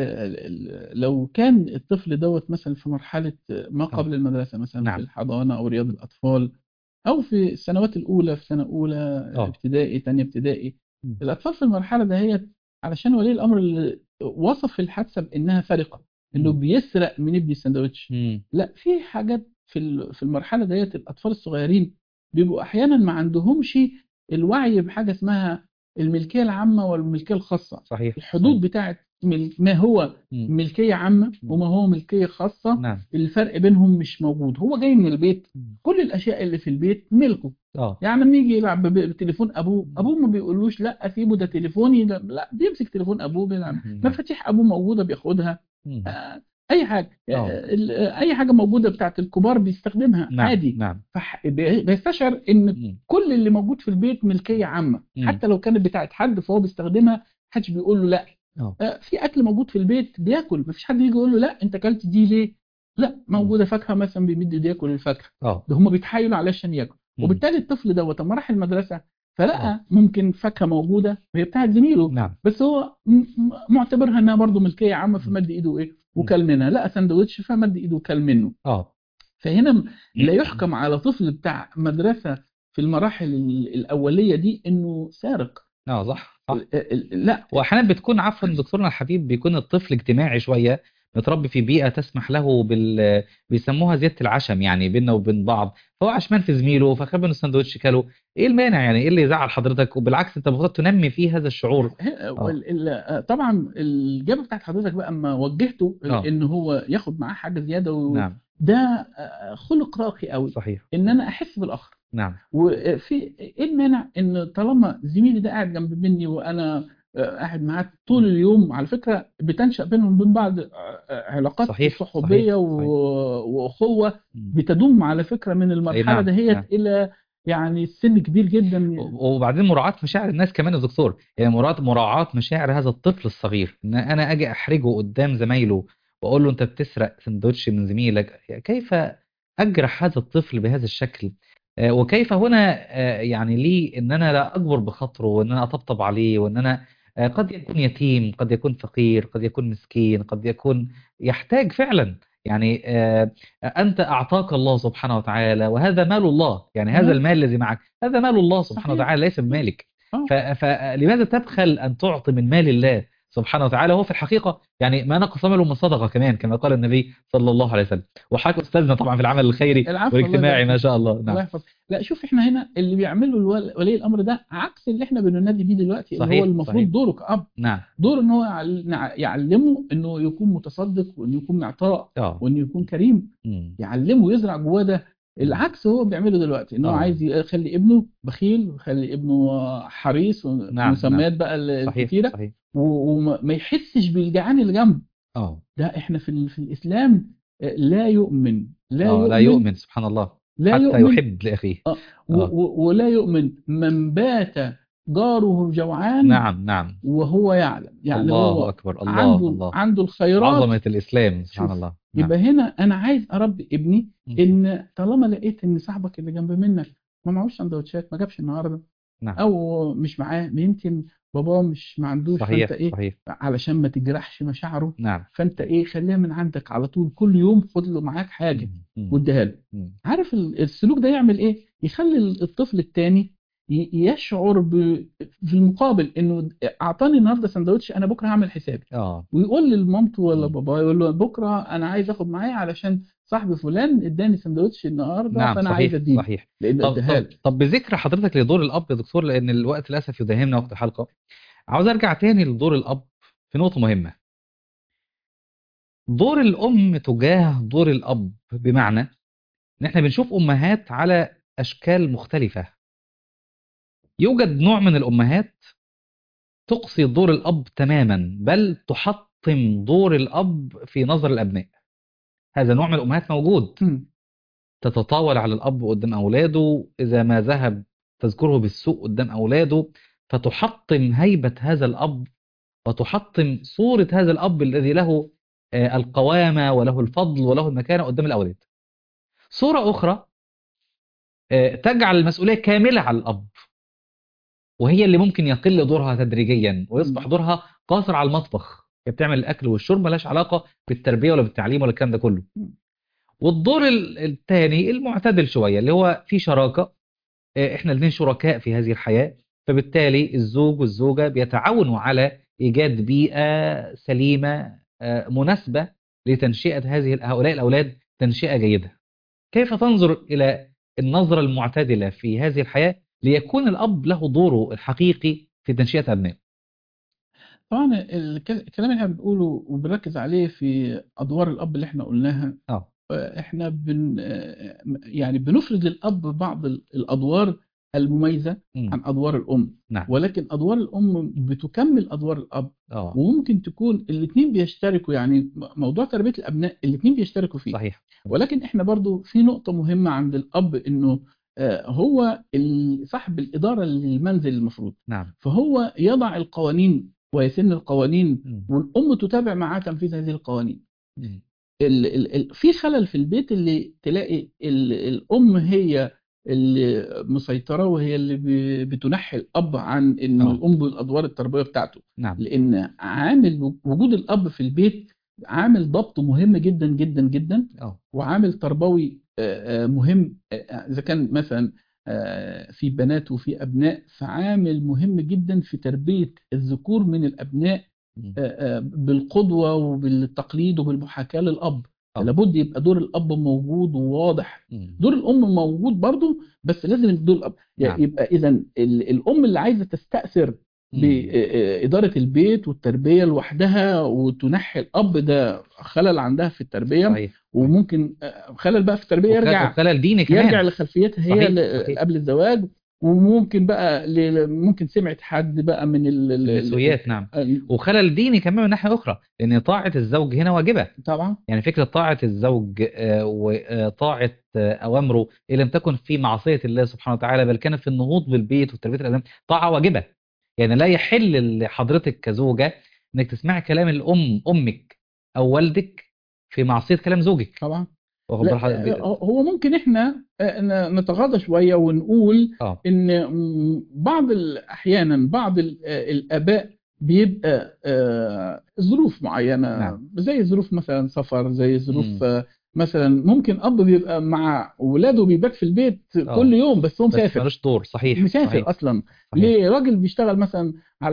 ال لو كان الطفل دوت مثلا في مرحلة ما اه. قبل المدرسة، مثلا في نعم. الحضانة أو رياض الأطفال، أو في السنوات الأولى في سنة أولى اه. ابتدائي تانية ابتدائي، مم. الأطفال في المرحلة دهيت، علشان ولي الأمر اللي وصف الحادثة بإنها سرقة، إنه مم. بيسرق من ابني السندوتش. مم. لا، في حاجات في ال- في المرحلة ديت الأطفال الصغيرين بيبقوا أحيانا ما عندهمش الوعي بحاجة اسمها الملكية العامة والملكية الخاصة، صحيح صحيح. الحدود بتاعت مل- ما هو مم. ملكية عامة مم. وما هو ملكية خاصة. نعم. الفرق بينهم مش موجود. هو جاي من البيت، مم. كل الأشياء اللي في البيت ملكه. اه. يعني لما يجي يلعب ب- بتليفون أبوه، مم. أبوه ما بيقولوش لا سيبه ده تليفوني ده، لا بيمسك تليفون أبوه بيلعب، مم. مفاتيح أبوه موجودة بياخدها. مم. آه، أي حاجة اه. آه، ال- آه، أي حاجة موجودة بتاعت الكبار بيستخدمها نعم عادي. نعم. فبيستشعر إن مم. كل اللي موجود في البيت ملكية عامة، مم. حتى لو كانت بتاعت حد فهو بيستخدمها، محدش بيقول له لا. اه. آه، في اكل موجود في البيت بياكل، مفيش حد يجي يقول له لا انت اكلت دي ليه. لا، مم. موجوده فاكهه مثلا بيمد ايده ياكل الفاكهه، اه. ده هم بيتحايلوا علشان ياكل. مم. وبالتالي الطفل دوت لما راح المدرسه اه. فلقى ممكن فاكهه موجوده وهي بتاعت زميله، نعم. بس هو م- م- معتبرها انها برضه ملكيه عامه، مم. فمد ايده ايه مم. وكل منها. لقى سندوتش فمد ايده وكل منه. اه. فهنا م- لا يحكم على طفل بتاع مدرسه في المراحل ال- الاوليه دي انه سارق. اه صح صح. ال- ال- لا. واحيانا بتكون عفوا دكتورنا الحبيب بيكون الطفل اجتماعي شويه، متربي في بيئه تسمح له بال بيسموها زياده العشم يعني بيننا وبين بعض، فهو عشمان في زميله فخد منه الساندوتش كله. ايه المانع يعني؟ ايه اللي يزعل حضرتك؟ وبالعكس انت المفروض تنمي فيه هذا الشعور. ه- اه. وال- ال- طبعا الإجابة بتاعت حضرتك بقى اما وجهته اه. إن هو ياخد معاه حاجة زيادة و- نعم. ده آه، خلق راقي قوي، صحيح. إن أنا أحس بالآخر. نعم. وفي إيه المانع إن طالما زميلي ده قاعد جنب مني وأنا آه، قاعد معاه طول اليوم، على فكرة بتنشأ بينهم وبين بعض آه، آه، علاقات صحيح صحيح صحوبية صحيح. و- وأخوة مم. بتدوم على فكرة من اي المرحلة نعم دهيت نعم. إلى يعني سن كبير جدا. وبعدين مراعاة مشاعر الناس كمان يا دكتور، يعني مراعاة مراعاة مشاعر هذا الطفل الصغير، ان انا اجي احرجه قدام زمايله واقول له انت بتسرق سندوتش من زميلك، كيف اجرح هذا الطفل بهذا الشكل؟ آه، وكيف هنا آه، يعني لي ان انا لا اجبر بخاطره وان انا اطبطب عليه، وان انا آه، قد يكون يتيم، قد يكون فقير، قد يكون مسكين، قد يكون يحتاج فعلا يعني آه، أنت أعطاك الله سبحانه وتعالى، وهذا مال الله، يعني هذا تمام. المال الذي معك هذا مال الله سبحانه صحيح. وتعالى ليس صحيح. بمالك. اه. ف- فلماذا تبخل أن تعطي من مال الله سبحانه وتعالى؟ هو في الحقيقة يعني ما نقص ماله من صدقة كمان، كما قال النبي صلى الله عليه وسلم. وحضرتك أستاذنا طبعا في العمل الخيري العفو، الله يبارك والاجتماعي ما فيك. شاء الله. الله نعم. يحفظك. لا شوف، احنا هنا اللي بيعمله الول- ولي الامر ده عكس اللي احنا بننادي بيه دلوقتي، اللي هو صحيح صحيح. المفروض دوره كأب. نعم. دور ان هو يعل- نع- يعلمه انه يكون متصدق، وانه يكون معطاء، اه. وانه يكون كريم. مم. يعلمه يزرع جواه ده. مم. العكس هو بيعمله دلوقتي، ان هو اه. عايز يخلي ابنه بخيل، ويخلي ابنه حريص، نعم نعم. ومسميات بقى ال- صحيح الكتيره، صحيح. و- وما ما يحسش بالجعان اللي جنبه. اه. ده احنا في ال- في الاسلام آه، لا يؤمن لا اه لا يؤمن يؤمن سبحان الله لا حتى يؤمن يحب لأخيه. آه، و- اه. و- ولا يؤمن من بات جاره جوعان نعم نعم. وهو يعلم، يعني الله هو أكبر. الله عنده الله. عنده الخيرات. عظمة الإسلام سبحان شوف، الله. نعم. يبقى هنا انا عايز اربي ابني مم. ان طالما لقيت ان صاحبك اللي جنب منك ما معهوش سندوتشات، ما جابش النهارده، نعم. او مش معاه، يمكن باباه مش ما عندوش، فانت صحيح ايه، صحيح. علشان ما تجرحش مشاعره، نعم. فانت ايه، خليها من عندك على طول، كل يوم خد له معاك حاجه مم. مم. واديها له. مم. عارف ال- السلوك ده يعمل ايه؟ يخلي الطفل التاني ي- يشعر ب... في المقابل انه اعطاني النهارده سندوتش، انا بكره هعمل حسابي، اه. ويقول لمامته ولا مم. باباه، يقول له بكره انا عايز اخد معايا علشان صاحبي فلان اداني سندوتش النهارده، نعم فانا عايز صحيح اديله صحيح. لانه طب اداها طب له. طب بذكر حضرتك لدور الأب يا دكتور، لأن الوقت للأسف يداهمنا وقت الحلقة، عاوز أرجع تاني لدور الأب في نقطة مهمة. دور الأم تجاه دور الأب، بمعنى إن إحنا بنشوف أمهات على أشكال مختلفة. يوجد نوع من الأمهات تقصي دور الأب تماما، بل تحطم دور الأب في نظر الأبناء. هذا نوع من الأمهات موجود، مم. تتطاول على الأب قدام أولاده، إذا ما ذهب تذكره بالسوء قدام أولاده، فتحطم هيبة هذا الأب، وتحطم صورة هذا الأب الذي له آه، القوامة وله الفضل وله المكانة قدام الأولاد. صورة أخرى آه، تجعل المسؤولية كاملة على الأب، وهي اللي ممكن يقل دورها تدريجيا ويصبح مم. دورها قاصر على المطبخ، هي بتعمل الأكل والشرب، ملهاش علاقة بالتربية ولا بالتعليم ولا الكلام ده كله. مم. والدور ال- الثاني المعتدل شوية، اللي هو في شراكة، آه، احنا الاثنين شركاء في هذه الحياة، فبالتالي الزوج والزوجة بيتعاونوا على إيجاد بيئة سليمة آه، مناسبة لتنشئة هذه هؤلاء الأولاد تنشئة جيدة. كيف تنظر إلى النظرة المعتدلة في هذه الحياة ليكون الأب له دوره الحقيقي في تنشئة أبنائه؟ طبعا الك- الكلام اللي احنا بنقوله وبنركز عليه في ادوار الاب اللي احنا قلناها، اه. آه، احنا بن آه، يعني بنفرض للاب بعض ال- الادوار المميزه مم. عن ادوار الام، نعم. ولكن ادوار الام بتكمل ادوار الاب، اه. وممكن تكون الاثنين بيشتركوا، يعني م- موضوع تربيه الابناء الاثنين بيشتركوا فيه. صحيح. ولكن احنا برضو في نقطه مهمه عند الاب، انه آه، هو ال- صاحب الاداره للمنزل المفروض، نعم. فهو يضع القوانين ويسن القوانين، مم. والام تتابع معاه تنفيذ هذه القوانين. مم. ال ال ال في خلل في البيت اللي تلاقي ال الأم هي اللي مسيطرة، وهي اللي ب- بتنحي الأب عن إنه اه. يقوم بالأدوار التربوية بتاعته، نعم. لأن عامل وجود الأب في البيت عامل ضبط مهم جدا جدا جدا، اه. وعامل تربوي آه، آه، مهم، آه، آه، إذا كان مثلا آه، في بنات وفي أبناء، فعامل مهم جدا في تربية الذكور من الأبناء مم. آه، آه، بالقدوة وبالتقليد وبالمحاكاة للأب. اه. فلابد يبقى دور الأب موجود وواضح، مم. دور الأم موجود برضو، بس لازم دور الأب نعم. يبقى إذا الأم اللي عايزة تستأثر مم. بإدارة البيت والتربية لوحدها وتنحي الأب، ده خلل عندها في التربية، صحيح صحيح. وممكن آه، خلل بقى في التربية وخ- يرجع وخلل ديني يرجع كمان. لخلفيتها هي صحيح ل- صحيح. قبل الزواج، وممكن بقى ل- ممكن سمعت حد بقى من ال ال- ال- النسويات. نعم. ال- وخلل ديني كمان من ناحية أخرى، لأن طاعة الزوج هنا واجبة. طبعا. يعني فكرة طاعة الزوج آه، وطاعة آه، أوامره إن لم تكن في معصية الله سبحانه وتعالى، بل كانت في النهوض بالبيت وتربية الأبناء، طاعة واجبة. يعني لا يحل لحضرتك كزوجة إنك تسمعي كلام الأم، أمك أو والدك، في معصية كلام زوجك. طبعا. واخد بال لا حضرتك؟ آه، هو ممكن احنا آه، ن- نتغاضى شوية ونقول اه. ان م، بعض ال- احيانا بعض ال- آه، الاباء بيبقى آه، ظروف معينة، نعم. زي ظروف مثلا سفر، زي ظروف مم. آه، مثلا ممكن أب بيبقى مع ولاده بيبات في البيت كل اه يوم بس هو بس مسافر، ملوش دور. صحيح مسافر صحيح أصلا. صحيح. ليه؟ راجل بيشتغل مثلا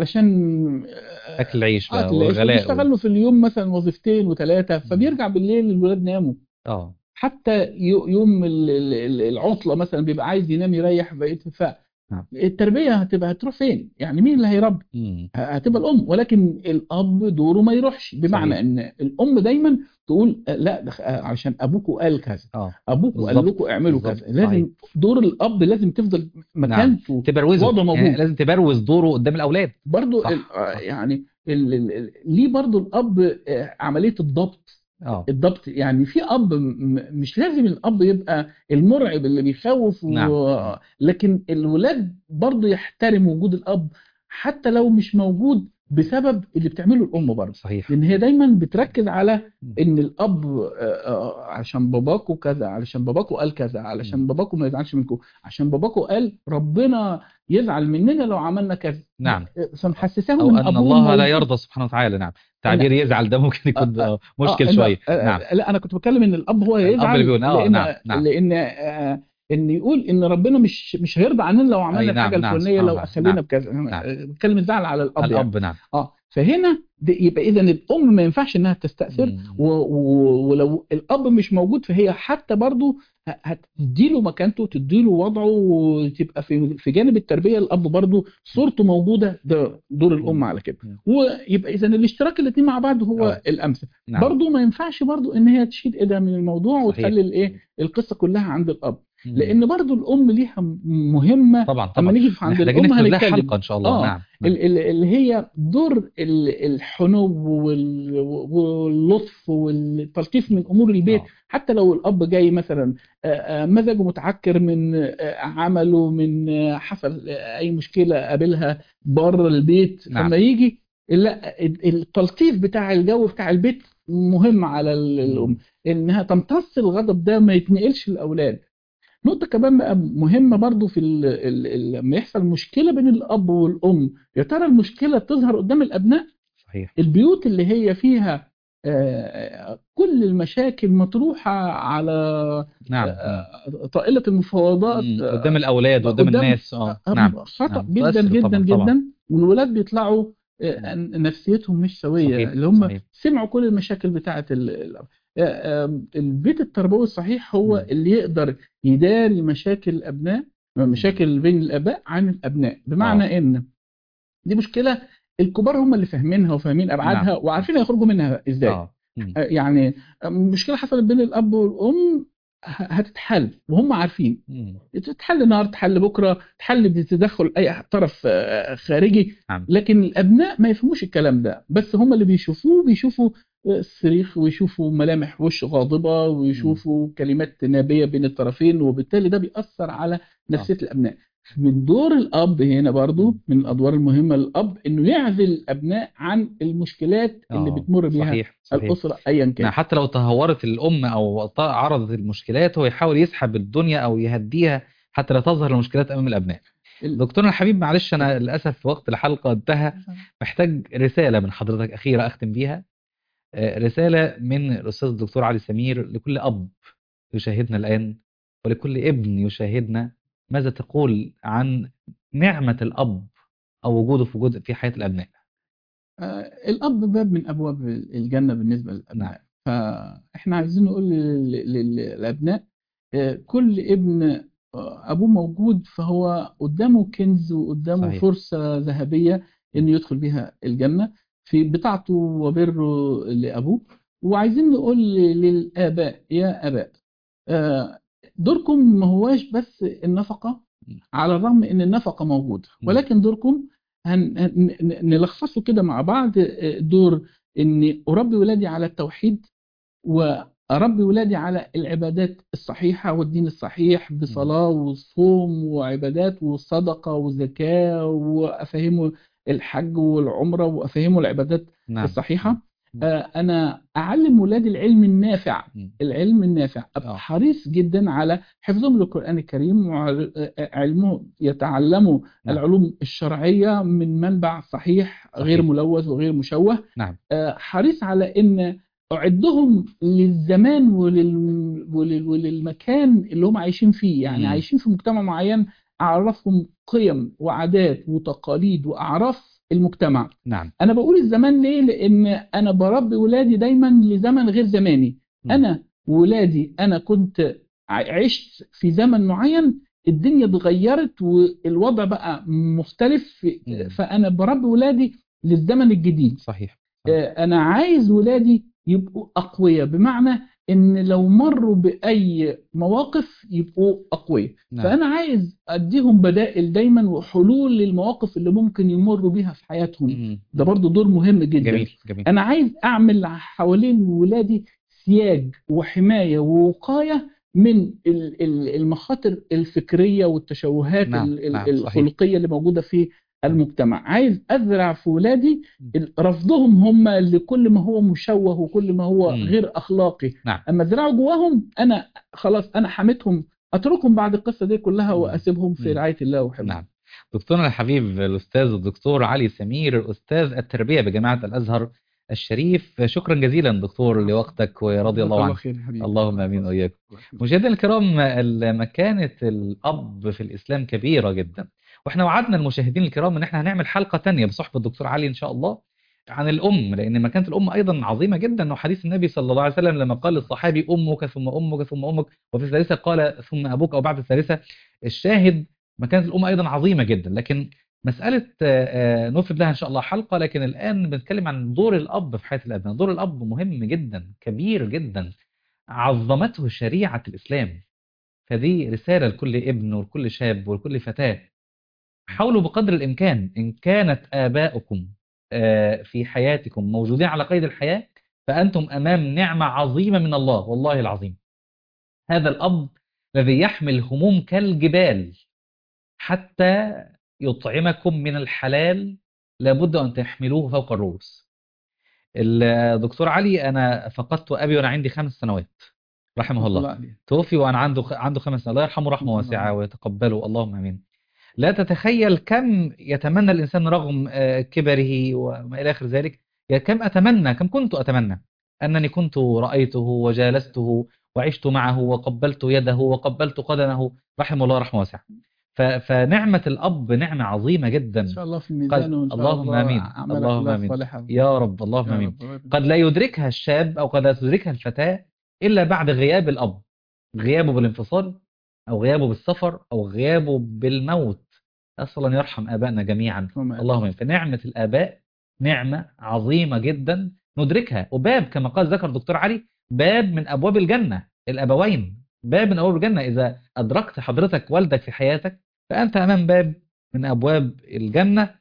علشان اكل آه، العيش بقى أكل العيش، والغلاء وال... وبيشتغل له في اليوم مثلا وظيفتين وثلاثة، مم. فبيرجع بالليل الولاد ناموا. اه حتى يو- يوم ال- ال- ال- العطلة مثلا بيبقى عايز ينام يريح بقية. نعم. فالتربية هتبقى هتروح فين؟ يعني مين اللي هيربي؟ مم. هتبقى الأم. ولكن الأب دوره ما يروحش، بمعنى صحيح. إن الأم دايما تقول آه، لا ده آه، عشان أبوكوا قال كذا، اه أبوكوا قال بالظبط لكم اعملوا بالظبط كذا. صحيح. لازم دور الأب لازم تفضل نعم. مكانته تبروزه، وضعه يعني موجود. لازم تبروز دوره قدام الاولاد. برضو ال- صح آه، صح. يعني ال- ال- ال- ليه برضو الأب آه، عملية الضبط. اه الضبط يعني في اب م- م- مش لازم الاب يبقى المرعب اللي بيخوف نعم. و... مم. لكن الولاد برضه يحترم وجود الاب حتى لو مش موجود، بسبب اللي بتعمله الام برضه. صحيح. لان هي دايما بتركز على مم. ان الاب آه، آه، عشان باباكو كذا، علشان باباكو قال كذا، مم. علشان باباكو ما يزعلش منكم، عشان باباكو قال ربنا يزعل مننا لو عملنا كذا. ب- نعم. فمحسساهم او ان ان ابوهم الله لا موجود. يرضى سبحانه وتعالى. نعم. ان تعبير يزعل ده ممكن اه يكون اه آه، آه، مشكل ان شويه. آه، نعم. لا انا كنت بتكلم ان الاب هو الاب اللي يزعل، بيقول اه نعم لان نعم. لان آه، ان يقول ان ربنا مش مش هيرضى عننا لو اي عملنا الحاجه نعم نعم الفلانيه، سبحانه لو وتعالى. نعم اخلينا بكذا. نعم. أنا بتكلم الزعل على الاب يعني. الاب نعم. اه فهنا ده يبقى اذا الام ما ينفعش انها تستأثر، مم. و- و- ولو الاب مش موجود فهي حتى برضو ه- هتديله مكانته، تديله وضعه، وتبقى في في جانب التربيه الاب برضو صورته موجوده. ده دور الام مم. على كده. مم. ويبقى اذا الاشتراك الاثنين مع بعض هو اه الامثل. نعم. برضو ما ينفعش برضو ان هي تشيل ايدها من الموضوع صحيح. وتخلي الايه القصه كلها عند الاب، مم. لان برضو الام ليها مهمه. طبعا اما طبعا. نيجي في عند محتاجين الام نفرد لها هنتكلم. حلقه ان شاء الله. اه نعم نعم. ال- ال- اللي هي دور ال- الحنو وال- واللطف والتلطيف من امور البيت. اه حتى لو الاب جاي مثلا آه، آه، مزاجه متعكر من آه، عمله، من آه، حصل آه، اي مشكله قابلها بره البيت، نعم. فما يجي لا التلطيف بتاع الجو بتاع البيت مهم على ال- الام، مم. انها تمتص الغضب ده ما يتنقلش الاولاد. نقطة كمان بقى مهمة برضو في ال- ال- ال- لما يحصل مشكلة بين الأب والأم، يا ترى المشكلة تظهر قدام الأبناء؟ صحيح. البيوت اللي هي فيها آه، كل المشاكل مطروحة على نعم. مم. آه، طائلة المفاوضات مم. قدام آه، الاولاد وقدام قدام الناس. اه نعم آه، خطأ نعم. جدا تؤثر جدا طبعا طبعا. جدا. والولاد بيطلعوا آه، مم. نفسيتهم مش سوية، صحيح اللي هم صحيح. سمعوا كل المشاكل بتاعة ال- ال- آه، آه، البيت التربوي الصحيح هو مم. اللي يقدر يداري مشاكل الأبناء، مم. مشاكل بين الآباء عن الأبناء. اه بمعنى إن دي مشكلة الكبار هم اللي فاهمينها وفاهمين نعم. أبعادها وعارفين يخرجوا منها إزاي. اه مم. آه، يعني مشكلة حصلت بين الأب والأم ه- هتتحل وهم عارفين. مم. تتحل النهارده، تحل بكره، تحل بتدخل اي طرف آه، خارجي. نعم. لكن الابناء ما يفهموش الكلام ده، بس هم اللي بيشوفوه بيشوفوا آه، الصريخ، ويشوفوا ملامح وش غاضبه، مم. ويشوفوا كلمات نابيه بين الطرفين، وبالتالي ده بيأثر على اه نفسيه الابناء. من دور الاب هنا برضو، مم. من الادوار المهمه للاب انه يعزل الابناء عن المشكلات اللي اه بتمر بيها صحيح صحيح. الاسره ايا نعم. كان. حتى لو تهورت الأم أو ط- عرضت المشكلات هو يحاول يسحب الدنيا أو يهديها حتى لا تظهر المشكلات أمام الأبناء. ال- دكتورنا الحبيب، معلش أنا للأسف وقت الحلقة انتهى. محتاج رسالة من حضرتك أخيرة أختم بيها. آه، رسالة من الأستاذ الدكتور علي سمير لكل أب يشاهدنا الآن ولكل ابن يشاهدنا. ماذا تقول عن نعمة الأب أو وجوده في وجود في حياة الأبناء؟ آه، الأب باب من أبواب الجنة بالنسبة نعم. للأبناء. فإحنا عايزين نقول لل- لل- للأبناء آه، كل ابن آه، أبوه موجود فهو قدامه كنز وقدامه صحيح. فرصة ذهبية إنه يدخل بها الجنة في بطاعته وبره لأبوه. وعايزين نقول للآباء يا آباء، آه، دوركم ما هواش بس النفقة، على الرغم ان النفقة موجودة، مم. ولكن دوركم هن هن- ن- نلخصه كده مع بعض. آه، دور اني اربي ولادي على التوحيد، واربي ولادي على العبادات الصحيحة والدين الصحيح، مم. بصلاة وصوم وعبادات وصدقة وزكاة، وافهمه الحج والعمرة وافهمه العبادات نعم. مم. الصحيحة. آه، انا اعلم ولادي العلم النافع. مم. العلم النافع ابقى اه حريص جدا على حفظهم للقرآن الكريم، وعلمهم يتعلموا نعم العلوم الشرعية من منبع صحيح غير صحيح ملوث وغير مشوه. نعم آه، حريص على ان اعدهم للزمان ولل... ولل... وللمكان اللي هم عايشين فيه. يعني مم. عايشين في مجتمع معين، اعرفهم قيم وعادات وتقاليد واعراف المجتمع. نعم انا بقول الزمان ليه؟ لان انا بربي ولادي دايما لزمن غير زماني. مم. انا ولادي انا كنت ع- عشت في زمن معين، الدنيا اتغيرت والوضع بقى مختلف، مم. فانا بربي ولادي للزمن الجديد. صحيح صحيح آه، انا عايز ولادي يبقوا اقوياء، بمعنى ان لو مروا باي مواقف يبقوا اقوياء. نعم فانا عايز اديهم بدائل دايما وحلول للمواقف اللي ممكن يمروا بيها في حياتهم. مم. ده مم. برضو دور مهم جدا. جميل جميل انا عايز اعمل حوالين ولادي سياج وحماية ووقاية من ال- ال- المخاطر الفكرية والتشوهات نعم ال- ال- نعم صحيح الخلقية اللي موجودة في نعم. المجتمع. عايز ازرع في ولادي مم. رفضهم هم لكل ما هو مشوه وكل ما هو مم. غير اخلاقي. نعم اما ازرعه جواهم، انا خلاص انا حميتهم، اتركهم بعد القصه دي كلها مم. واسيبهم في مم. رعايه الله وحفظه. نعم دكتورنا الحبيب الأستاذ الدكتور علي سمير أستاذ التربية بجامعة الأزهر الشريف، شكرا جزيلا دكتور لوقتك ورضي جزاك الله الله عنك. خير يا حبيبي. اللهم آمين وإياكم. مشاهدينا الكرام، ال- مكانة الأب في الإسلام كبيرة جدا، وإحنا وعدنا المشاهدين الكرام إن إحنا هنعمل حلقة تانية بصحبة الدكتور علي إن شاء الله عن الأم، لأن مكانة الأم أيضا عظيمة جدا. وحديث النبي صلى الله عليه وسلم لما قال للصحابي أمك ثم أمك ثم أمك، وفي الثالثة قال ثم أبوك أو بعد الثالثة. الشاهد مكانة الأم أيضا عظيمة جدا، لكن مسألة آه، آه، نفرد لها إن شاء الله حلقة. لكن الآن بنتكلم عن دور الأب في حياة الأبناء. دور الأب مهم جدا كبير جدا، عظمته شريعة الإسلام. فدي رسالة لكل ابن ولكل شاب ولكل فتاة. حاولوا بقدر الإمكان، إن كانت آباؤكم آه، في حياتكم موجودين على قيد الحياة، فأنتم أمام نعمة عظيمة من الله والله العظيم. هذا الأب الذي يحمل هموم كالجبال حتى يطعمكم من الحلال، لابد أن تحملوه فوق الرؤوس. الدكتور علي، أنا فقدت أبي وأنا عندي خمس سنوات رحمه رحمة الله الله. عليه. توفي وأنا عنده عنده خمس سنوات. الله يرحمه رحمة رحمة الله واسعة عليه. ويتقبله اللهم آمين. لا تتخيل كم يتمنى الإنسان رغم آه، كبره وما إلى آخر ذلك. يا كم أتمنى، كم كنت أتمنى أنني كنت رأيته وجالسته وعشت معه وقبلت يده وقبلت قدمه رحمه الله رحمه واسعة. ف- فنعمة الأب نعمة عظيمة إن جدا. شاء الله في قد الميزان، وإن شاء اللهم الله آمين أعمالها اللهم كلها آمين صالحة. يا رب اللهم يا آمين. رب. قد لا يدركها الشاب أو قد لا تدركها الفتاة إلا بعد غياب الأب، غيابه بالانفصال أو غيابه بالسفر أو غيابه بالموت. أسأل أن يرحم آبائنا جميعا اللهم اللهم آمين. آمين. فنعمة الآباء نعمة عظيمة جدا ندركها، وباب كما قال ذكر دكتور علي، باب من أبواب الجنة. الأبوين باب من أبواب الجنة. إذا أدركت حضرتك والدك في حياتك فأنت أمام باب من أبواب الجنة.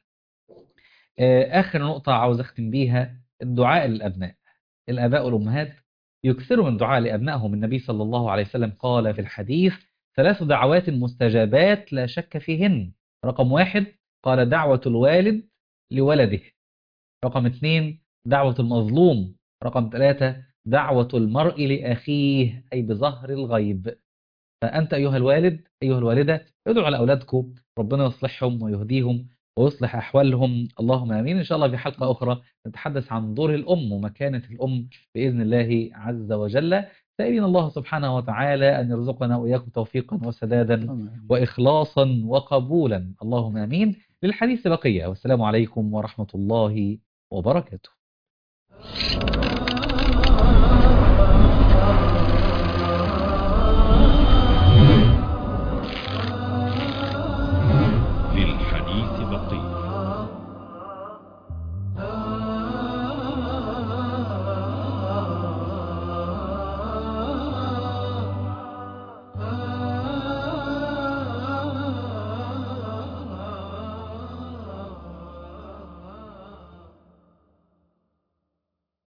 آه، آخر نقطة عاوز أختم بيها، الدعاء للأبناء. الآباء والأمهات يكثروا من دعاء لأبنائهم. النبي صلى الله عليه وسلم قال في الحديث: ثلاث دعوات مستجابات لا شك فيهن. رقم واحد قال دعوة الوالد لولده. رقم اثنين دعوة المظلوم. رقم ثلاثة دعوة المرء لأخيه، أي بظهر الغيب. فأنت أيها الوالد أيها الوالدة ادعوا على أولادكم، ربنا يصلحهم ويهديهم ويصلح أحوالهم اللهم آمين. إن شاء الله في حلقة أخرى نتحدث عن دور الأم ومكانة الأم بإذن الله عز وجل، سائلين الله سبحانه وتعالى أن يرزقنا وإياكم توفيقا وسدادا اللهم آمين. وإخلاصا وقبولا اللهم آمين. للحديث بقية، والسلام عليكم ورحمة الله وبركاته.